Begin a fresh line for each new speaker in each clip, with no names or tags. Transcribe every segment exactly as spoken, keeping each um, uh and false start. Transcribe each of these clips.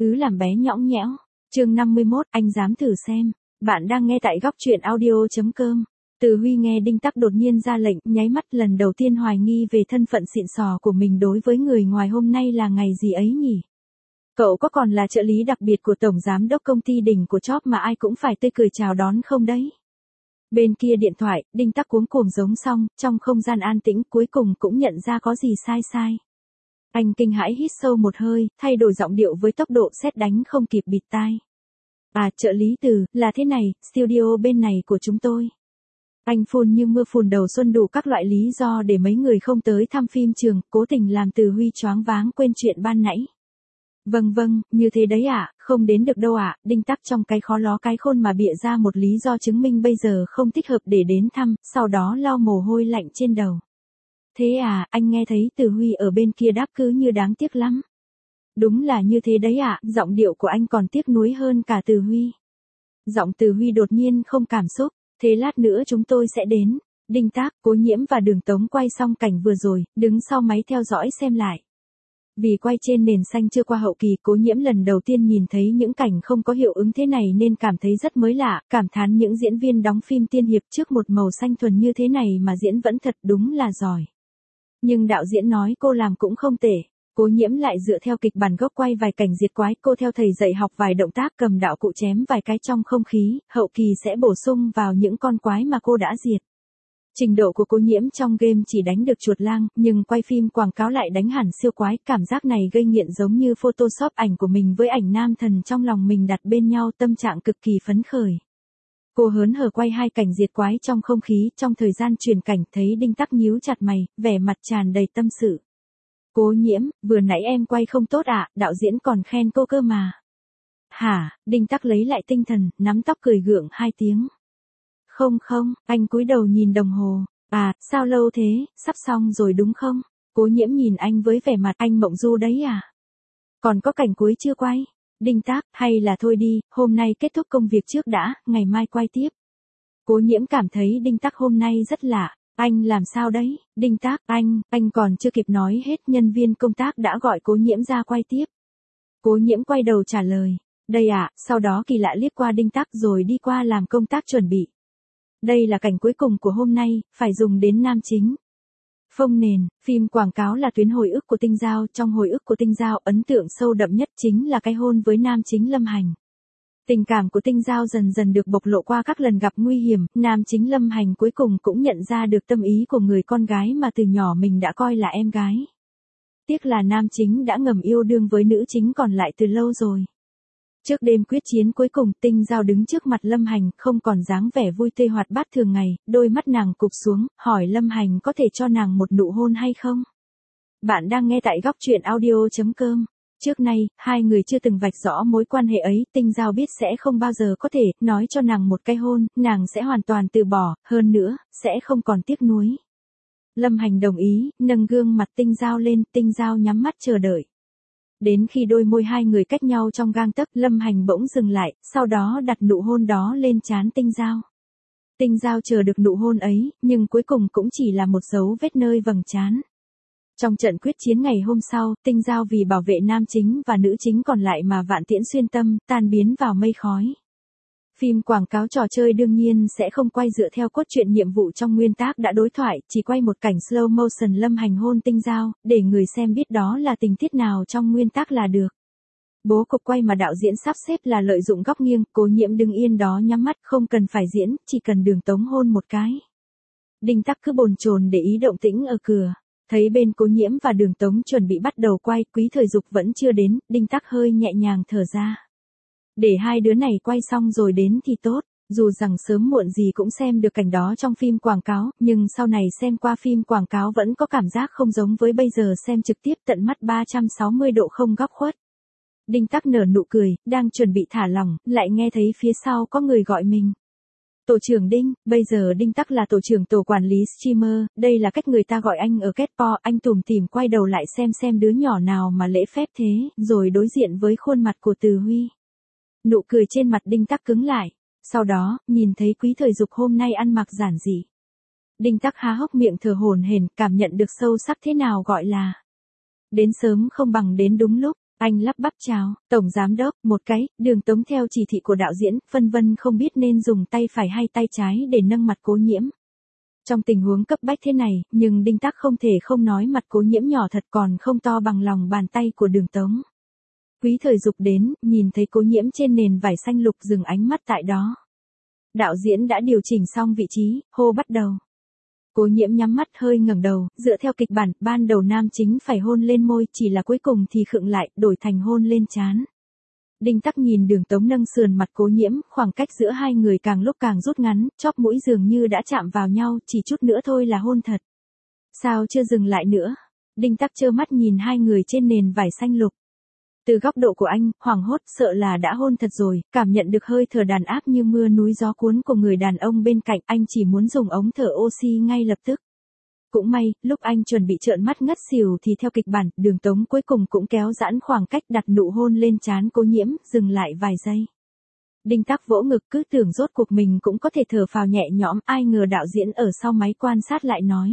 Ứ làm bé nhõng nhẽo. Chương năm mươi mốt, anh dám thử xem. Bạn đang nghe tại góc truyện audio chấm com. Từ Huy nghe Đinh Tắc đột nhiên ra lệnh, nháy mắt lần đầu tiên hoài nghi về thân phận xịn sò của mình đối với người ngoài. Hôm nay là ngày gì ấy nhỉ? Cậu có còn là trợ lý đặc biệt của tổng giám đốc công ty đỉnh của Chóp mà ai cũng phải tươi cười chào đón không đấy? Bên kia điện thoại, Đinh Tắc cuống cuồng giống xong, trong không gian an tĩnh cuối cùng cũng nhận ra có gì sai sai. Anh kinh hãi hít sâu một hơi, thay đổi giọng điệu với tốc độ sét đánh không kịp bịt tai. À, trợ lý Từ, là thế này, studio bên này của chúng tôi. Anh phun như mưa phùn đầu xuân đủ các loại lý do để mấy người không tới thăm phim trường, cố tình làm Từ Huy choáng váng quên chuyện ban nãy. Vâng vâng, như thế đấy ạ, à, không đến được đâu ạ. À. Đinh Tắc trong cái khó ló cái khôn mà bịa ra một lý do chứng minh bây giờ không thích hợp để đến thăm, sau đó lau mồ hôi lạnh trên đầu. Thế à, anh nghe thấy Từ Huy ở bên kia đáp cứ như đáng tiếc lắm. Đúng là như thế đấy ạ, à, giọng điệu của anh còn tiếc nuối hơn cả Từ Huy. Giọng Từ Huy đột nhiên không cảm xúc, thế lát nữa chúng tôi sẽ đến. Đinh Tắc, Cố Nhiễm và Đường Tống quay xong cảnh vừa rồi, đứng sau máy theo dõi xem lại. Vì quay trên nền xanh chưa qua hậu kỳ, Cố Nhiễm lần đầu tiên nhìn thấy những cảnh không có hiệu ứng thế này nên cảm thấy rất mới lạ, cảm thán những diễn viên đóng phim tiên hiệp trước một màu xanh thuần như thế này mà diễn vẫn thật đúng là giỏi. Nhưng đạo diễn nói cô làm cũng không tệ. Cố Nhiễm lại dựa theo kịch bản gốc quay vài cảnh diệt quái, cô theo thầy dạy học vài động tác cầm đạo cụ chém vài cái trong không khí, hậu kỳ sẽ bổ sung vào những con quái mà cô đã diệt. Trình độ của Cố Nhiễm trong game chỉ đánh được chuột lang, nhưng quay phim quảng cáo lại đánh hẳn siêu quái, cảm giác này gây nghiện giống như photoshop ảnh của mình với ảnh nam thần trong lòng mình đặt bên nhau, tâm trạng cực kỳ phấn khởi. Cô hớn hở quay hai cảnh diệt quái trong không khí, trong thời gian chuyển cảnh thấy Đinh Tắc nhíu chặt mày, vẻ mặt tràn đầy tâm sự. Cố Nhiễm, vừa nãy em quay không tốt ạ, à, đạo diễn còn khen cô cơ mà. Hả, Đinh Tắc lấy lại tinh thần, nắm tóc cười gượng hai tiếng. Không không, anh cúi đầu nhìn đồng hồ. À, sao lâu thế, sắp xong rồi đúng không? Cố Nhiễm nhìn anh với vẻ mặt anh mộng du đấy à? Còn có cảnh cuối chưa quay? Đinh Tắc, hay là thôi đi, hôm nay kết thúc công việc trước đã, ngày mai quay tiếp. Cố Nhiễm cảm thấy Đinh Tắc hôm nay rất lạ. Anh làm sao đấy? Đinh Tắc, anh, anh còn chưa kịp nói hết, nhân viên công tác đã gọi Cố Nhiễm ra quay tiếp. Cố Nhiễm quay đầu trả lời. Đây ạ, à, sau đó kỳ lạ liếc qua Đinh Tắc rồi đi qua làm công tác chuẩn bị. Đây là cảnh cuối cùng của hôm nay, phải dùng đến nam chính. Phông nền, phim quảng cáo là tuyến hồi ức của Tinh Giao, trong hồi ức của Tinh Giao ấn tượng sâu đậm nhất chính là cái hôn với nam chính Lâm Hành. Tình cảm của Tinh Giao dần dần được bộc lộ qua các lần gặp nguy hiểm, nam chính Lâm Hành cuối cùng cũng nhận ra được tâm ý của người con gái mà từ nhỏ mình đã coi là em gái. Tiếc là nam chính đã ngầm yêu đương với nữ chính còn lại từ lâu rồi. Trước đêm quyết chiến cuối cùng, Tinh Giao đứng trước mặt Lâm Hành, không còn dáng vẻ vui tươi hoạt bát thường ngày, đôi mắt nàng cụp xuống, hỏi Lâm Hành có thể cho nàng một nụ hôn hay không? Bạn đang nghe tại góc truyện audio chấm com. Trước nay, hai người chưa từng vạch rõ mối quan hệ ấy, Tinh Giao biết sẽ không bao giờ có thể nói cho nàng một cái hôn, nàng sẽ hoàn toàn từ bỏ, hơn nữa, sẽ không còn tiếc nuối. Lâm Hành đồng ý, nâng gương mặt Tinh Giao lên, Tinh Giao nhắm mắt chờ đợi. Đến khi đôi môi hai người cách nhau trong gang tấc, Lâm Hành bỗng dừng lại, sau đó đặt nụ hôn đó lên trán Tinh Giao. Tinh Giao chờ được nụ hôn ấy, nhưng cuối cùng cũng chỉ là một dấu vết nơi vầng trán. Trong trận quyết chiến ngày hôm sau, Tinh Giao vì bảo vệ nam chính và nữ chính còn lại mà vạn tiễn xuyên tâm, tan biến vào mây khói. Phim quảng cáo trò chơi đương nhiên sẽ không quay dựa theo cốt truyện nhiệm vụ trong nguyên tác đã đối thoại, chỉ quay một cảnh slow motion Lâm Hành hôn Tinh Giao, để người xem biết đó là tình tiết nào trong nguyên tác là được. Bố cục quay mà đạo diễn sắp xếp là lợi dụng góc nghiêng, Cố Nhiễm đứng yên đó nhắm mắt, không cần phải diễn, chỉ cần Đường Tống hôn một cái. Đinh Tắc cứ bồn chồn để ý động tĩnh ở cửa. Thấy bên Cố Nhiễm và Đường Tống chuẩn bị bắt đầu quay, Quý Thời Dục vẫn chưa đến, Đinh Tắc hơi nhẹ nhàng thở ra. Để hai đứa này quay xong rồi đến thì tốt, dù rằng sớm muộn gì cũng xem được cảnh đó trong phim quảng cáo, nhưng sau này xem qua phim quảng cáo vẫn có cảm giác không giống với bây giờ xem trực tiếp tận mắt ba trăm sáu mươi độ không góc khuất. Đinh Tắc nở nụ cười, đang chuẩn bị thả lỏng, lại nghe thấy phía sau có người gọi mình. Tổ trưởng Đinh, bây giờ Đinh Tắc là tổ trưởng tổ quản lý streamer, đây là cách người ta gọi anh ở Ketpo, anh tủm tỉm quay đầu lại xem xem đứa nhỏ nào mà lễ phép thế, rồi đối diện với khuôn mặt của Từ Huy. Nụ cười trên mặt Đinh Tắc cứng lại, sau đó, nhìn thấy Quý Thời Dục hôm nay ăn mặc giản dị. Đinh Tắc há hốc miệng thở hổn hển, cảm nhận được sâu sắc thế nào gọi là đến sớm không bằng đến đúng lúc. Anh lắp bắp chào, tổng giám đốc, một cái, Đường Tống theo chỉ thị của đạo diễn, phân vân không biết nên dùng tay phải hay tay trái để nâng mặt Cố Nhiễm. Trong tình huống cấp bách thế này, nhưng Đinh Tắc không thể không nói mặt Cố Nhiễm nhỏ thật còn không to bằng lòng bàn tay của Đường Tống. Quý Thời Dục đến, nhìn thấy Cố Nhiễm trên nền vải xanh lục dừng ánh mắt tại đó. Đạo diễn đã điều chỉnh xong vị trí, hô bắt đầu. Cố Nhiễm nhắm mắt hơi ngẩng đầu, dựa theo kịch bản, ban đầu nam chính phải hôn lên môi, chỉ là cuối cùng thì khựng lại, đổi thành hôn lên trán. Đinh Tắc nhìn Đường Tống nâng sườn mặt Cố Nhiễm, khoảng cách giữa hai người càng lúc càng rút ngắn, chóp mũi dường như đã chạm vào nhau, chỉ chút nữa thôi là hôn thật. Sao chưa dừng lại nữa? Đinh Tắc trơ mắt nhìn hai người trên nền vải xanh lục. Từ góc độ của anh, hoảng hốt sợ là đã hôn thật rồi, cảm nhận được hơi thở đàn áp như mưa núi gió cuốn của người đàn ông bên cạnh, anh chỉ muốn dùng ống thở oxy ngay lập tức. Cũng may, lúc anh chuẩn bị trợn mắt ngất xỉu thì theo kịch bản, Đường Tống cuối cùng cũng kéo giãn khoảng cách đặt nụ hôn lên trán Cố Nhiễm, dừng lại vài giây. Đinh Tắc vỗ ngực cứ tưởng rốt cuộc mình cũng có thể thở phào nhẹ nhõm, ai ngờ đạo diễn ở sau máy quan sát lại nói.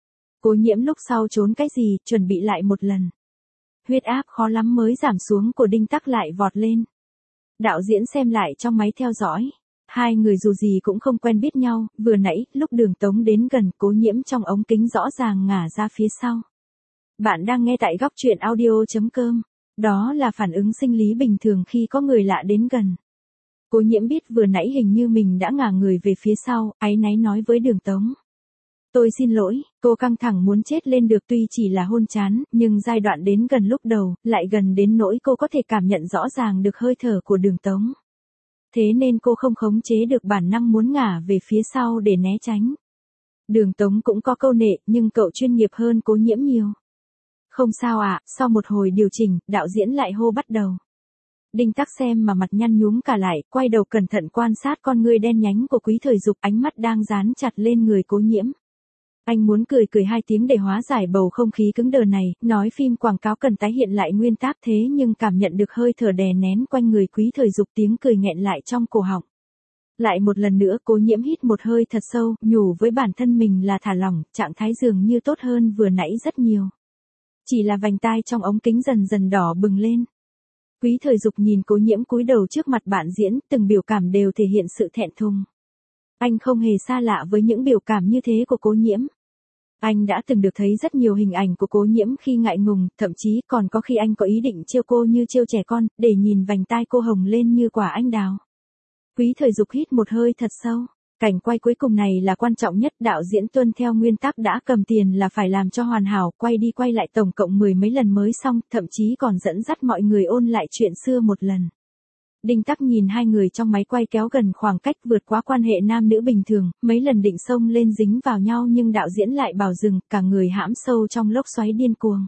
Cố Nhiễm lúc sau trốn cái gì, chuẩn bị lại một lần. Huyết áp khó lắm mới giảm xuống của Đinh Tắc lại vọt lên. Đạo diễn xem lại trong máy theo dõi. Hai người dù gì cũng không quen biết nhau, vừa nãy, lúc Đường Tống đến gần Cố Nhiễm trong ống kính rõ ràng ngả ra phía sau. Bạn đang nghe tại góc truyện audio chấm com. Đó là phản ứng sinh lý bình thường khi có người lạ đến gần. Cố Nhiễm biết vừa nãy hình như mình đã ngả người về phía sau, áy náy nói với Đường Tống. Tôi xin lỗi, cô căng thẳng muốn chết lên được tuy chỉ là hôn chán, nhưng giai đoạn đến gần lúc đầu, lại gần đến nỗi cô có thể cảm nhận rõ ràng được hơi thở của Đường Tống. Thế nên cô không khống chế được bản năng muốn ngả về phía sau để né tránh. Đường Tống cũng có câu nệ, nhưng cậu chuyên nghiệp hơn Cố Nhiễm nhiều. Không sao ạ, à, sau một hồi điều chỉnh, đạo diễn lại hô bắt đầu. Đinh Tắc xem mà mặt nhăn nhúm cả lại, quay đầu cẩn thận quan sát con ngươi đen nhánh của Quý Thời Dục, ánh mắt đang dán chặt lên người Cố Nhiễm. Anh muốn cười cười hai tiếng để hóa giải bầu không khí cứng đờ này, nói phim quảng cáo cần tái hiện lại nguyên tác thế nhưng cảm nhận được hơi thở đè nén quanh người Quý Thời Dục, tiếng cười nghẹn lại trong cổ họng. Lại một lần nữa Cố Nhiễm hít một hơi thật sâu, nhủ với bản thân mình là thả lỏng, trạng thái dường như tốt hơn vừa nãy rất nhiều. Chỉ là vành tai trong ống kính dần dần đỏ bừng lên. Quý Thời Dục nhìn Cố Nhiễm cúi đầu trước mặt bạn diễn, từng biểu cảm đều thể hiện sự thẹn thùng. Anh không hề xa lạ với những biểu cảm như thế của Cố Nhiễm. Anh đã từng được thấy rất nhiều hình ảnh của Cố Nhiễm khi ngại ngùng, thậm chí còn có khi anh có ý định trêu cô như trêu trẻ con, để nhìn vành tai cô hồng lên như quả anh đào. Quý Thời Dục hít một hơi thật sâu. Cảnh quay cuối cùng này là quan trọng nhất, đạo diễn tuân theo nguyên tắc đã cầm tiền là phải làm cho hoàn hảo, quay đi quay lại tổng cộng mười mấy lần mới xong, thậm chí còn dẫn dắt mọi người ôn lại chuyện xưa một lần. Đinh Tắc nhìn hai người trong máy quay kéo gần khoảng cách vượt quá quan hệ nam nữ bình thường, mấy lần định xông lên dính vào nhau nhưng đạo diễn lại bảo dừng, cả người hãm sâu trong lốc xoáy điên cuồng.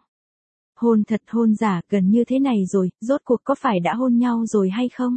Hôn thật hôn giả, gần như thế này rồi, rốt cuộc có phải đã hôn nhau rồi hay không?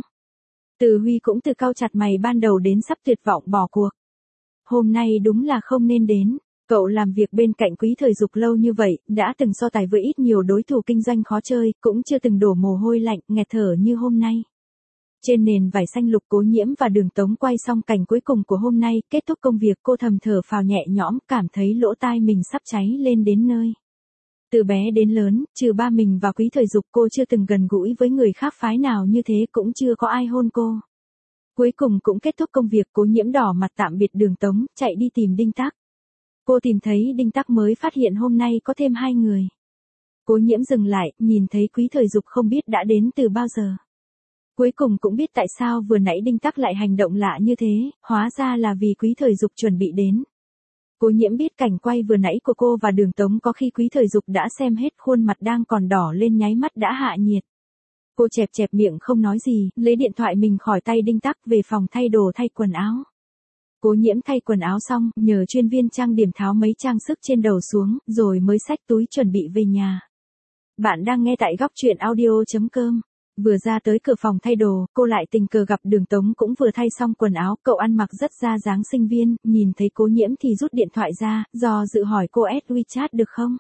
Từ Huy cũng từ cau chặt mày ban đầu đến sắp tuyệt vọng bỏ cuộc. Hôm nay đúng là không nên đến. Cậu làm việc bên cạnh Quý Thời Dục lâu như vậy, đã từng so tài với ít nhiều đối thủ kinh doanh khó chơi, cũng chưa từng đổ mồ hôi lạnh, nghẹt thở như hôm nay. Trên nền vải xanh lục, Cố Nhiễm và Đường Tống quay xong cảnh cuối cùng của hôm nay, kết thúc công việc cô thầm thở phào nhẹ nhõm, cảm thấy lỗ tai mình sắp cháy lên đến nơi. Từ bé đến lớn, trừ ba mình và Quý Thời Dục cô chưa từng gần gũi với người khác phái nào như thế, cũng chưa có ai hôn cô. Cuối cùng cũng kết thúc công việc, Cố Nhiễm đỏ mặt tạm biệt Đường Tống, chạy đi tìm Đinh Tắc. Cô tìm thấy Đinh Tắc mới phát hiện hôm nay có thêm hai người. Cố Nhiễm dừng lại, nhìn thấy Quý Thời Dục không biết đã đến từ bao giờ. Cuối cùng cũng biết tại sao vừa nãy Đinh Tắc lại hành động lạ như thế, hóa ra là vì Quý Thời Dục chuẩn bị đến. Cố Nhiễm biết cảnh quay vừa nãy của cô và Đường Tống có khi Quý Thời Dục đã xem hết, khuôn mặt đang còn đỏ lên nháy mắt đã hạ nhiệt. Cô chẹp chẹp miệng không nói gì, lấy điện thoại mình khỏi tay Đinh Tắc về phòng thay đồ thay quần áo. Cố Nhiễm thay quần áo xong, nhờ chuyên viên trang điểm tháo mấy trang sức trên đầu xuống, rồi mới xách túi chuẩn bị về nhà. Bạn đang nghe tại góc truyện audio chấm com. Vừa ra tới cửa phòng thay đồ, cô lại tình cờ gặp Đường Tống cũng vừa thay xong quần áo, cậu ăn mặc rất ra dáng sinh viên, nhìn thấy Cố Nhiễm thì rút điện thoại ra, do dự hỏi cô add WeChat được không?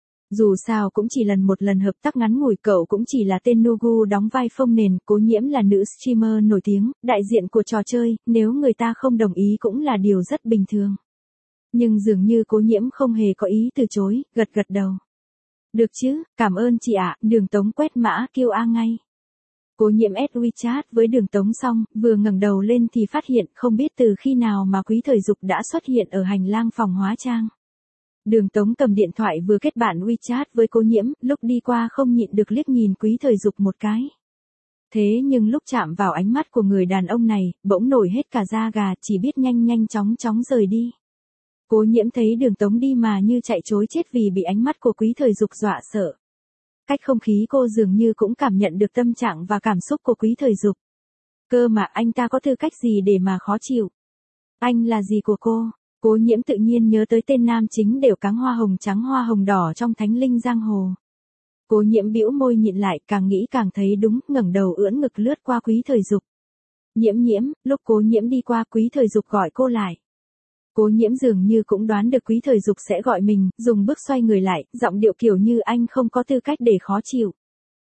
Dù sao cũng chỉ lần một lần hợp tác ngắn ngủi, cậu cũng chỉ là tên Nugu đóng vai phông nền, Cố Nhiễm là nữ streamer nổi tiếng, đại diện của trò chơi, nếu người ta không đồng ý cũng là điều rất bình thường. Nhưng dường như Cố Nhiễm không hề có ý từ chối, gật gật đầu. Được chứ, cảm ơn chị ạ, Đường Tống quét mã kêu a ngay. Cố Nhiễm add WeChat với Đường Tống xong, vừa ngẩng đầu lên thì phát hiện không biết từ khi nào mà Quý Thời Dục đã xuất hiện ở hành lang phòng hóa trang. Đường Tống cầm điện thoại vừa kết bạn WeChat với Cố Nhiễm, lúc đi qua không nhịn được liếc nhìn Quý Thời Dục một cái. Thế nhưng lúc chạm vào ánh mắt của người đàn ông này, bỗng nổi hết cả da gà, chỉ biết nhanh nhanh chóng chóng rời đi. Cố Nhiễm thấy Đường Tống đi mà như chạy trối chết vì bị ánh mắt của Quý Thời Dục dọa sợ. Cách không khí cô dường như cũng cảm nhận được tâm trạng và cảm xúc của Quý Thời Dục. Cơ mà anh ta có tư cách gì để mà khó chịu? Anh là gì của cô? Cố Nhiễm tự nhiên nhớ tới tên nam chính đều cáng hoa hồng trắng hoa hồng đỏ trong Thánh Linh Giang Hồ. Cố Nhiễm bĩu môi nhịn lại, càng nghĩ càng thấy đúng, ngẩng đầu ưỡn ngực lướt qua Quý Thời Dục. Nhiễm Nhiễm, lúc Cố Nhiễm đi qua Quý Thời Dục gọi cô lại. Cố Nhiễm dường như cũng đoán được Quý Thời Dục sẽ gọi mình, dùng bước xoay người lại, giọng điệu kiểu như anh không có tư cách để khó chịu.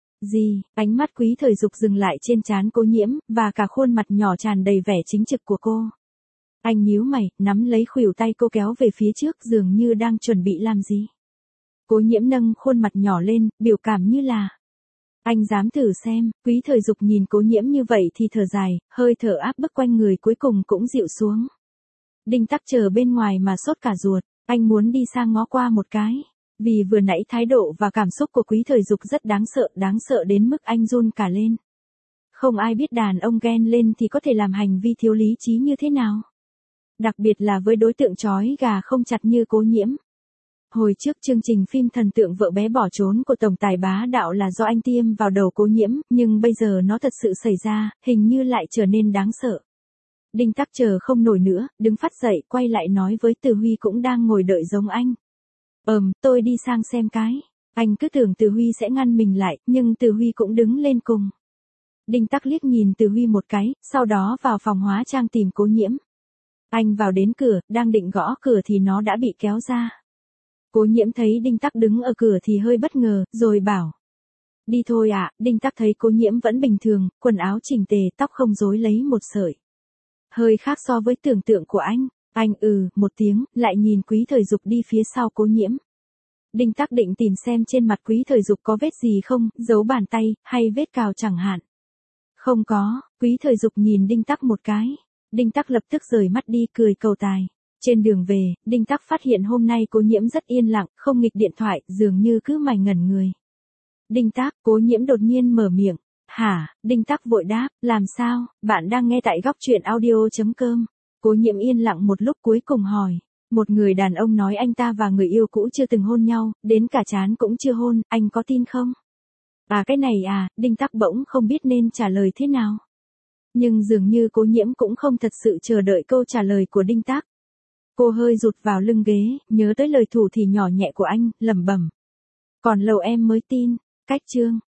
Gì? Ánh mắt Quý Thời Dục dừng lại trên trán Cố Nhiễm, và cả khuôn mặt nhỏ tràn đầy vẻ chính trực của cô. Anh nhíu mày, nắm lấy khuỷu tay cô kéo về phía trước dường như đang chuẩn bị làm gì. Cố Nhiễm nâng khuôn mặt nhỏ lên, biểu cảm như là: anh dám thử xem. Quý Thời Dục nhìn Cố Nhiễm như vậy thì thở dài, hơi thở áp bức quanh người cuối cùng cũng dịu xuống. Đinh Tắc chờ bên ngoài mà sốt cả ruột, anh muốn đi sang ngó qua một cái. Vì vừa nãy thái độ và cảm xúc của Quý Thời Dục rất đáng sợ, đáng sợ đến mức anh run cả lên. Không ai biết đàn ông ghen lên thì có thể làm hành vi thiếu lý trí như thế nào. Đặc biệt là với đối tượng trói gà không chặt như Cố Nhiễm. Hồi trước chương trình phim Thần tượng vợ bé bỏ trốn của tổng tài bá đạo là do anh tiêm vào đầu Cố Nhiễm, nhưng bây giờ nó thật sự xảy ra, hình như lại trở nên đáng sợ. Đinh Tắc chờ không nổi nữa, đứng phát dậy, quay lại nói với Từ Huy cũng đang ngồi đợi giống anh. Ừm, tôi đi sang xem cái. Anh cứ tưởng Từ Huy sẽ ngăn mình lại, nhưng Từ Huy cũng đứng lên cùng. Đinh Tắc liếc nhìn Từ Huy một cái, sau đó vào phòng hóa trang tìm Cố Nhiễm. Anh vào đến cửa, đang định gõ cửa thì nó đã bị kéo ra. Cố Nhiễm thấy Đinh Tắc đứng ở cửa thì hơi bất ngờ, rồi bảo: đi thôi ạ. Đinh Tắc thấy Cố Nhiễm vẫn bình thường, quần áo chỉnh tề, tóc không rối lấy một sợi. Hơi khác so với tưởng tượng của anh. Anh ừ, một tiếng, lại nhìn Quý Thời Dục đi phía sau Cố Nhiễm. Đinh Tắc định tìm xem trên mặt Quý Thời Dục có vết gì không, dấu bàn tay, hay vết cào chẳng hạn. Không có. Quý Thời Dục nhìn Đinh Tắc một cái. Đinh Tắc lập tức rời mắt đi, cười cầu tài. Trên đường về, Đinh Tắc phát hiện hôm nay Cố Nhiễm rất yên lặng, không nghịch điện thoại, dường như cứ mải ngẩn người. Đinh Tắc, Cố Nhiễm đột nhiên mở miệng. Hả? Đinh Tắc vội đáp, làm sao? Bạn đang nghe tại góc truyện audio chấm com. Cố Nhiễm yên lặng một lúc cuối cùng hỏi. Một người đàn ông nói anh ta và người yêu cũ chưa từng hôn nhau, đến cả trán cũng chưa hôn, anh có tin không? À cái này à, Đinh Tắc bỗng không biết nên trả lời thế nào. Nhưng dường như Cố Nhiễm cũng không thật sự chờ đợi câu trả lời của Đinh Tắc. Cô hơi rụt vào lưng ghế, nhớ tới lời thủ thỉ nhỏ nhẹ của anh, lẩm bẩm. Còn lâu em mới tin. Cách chương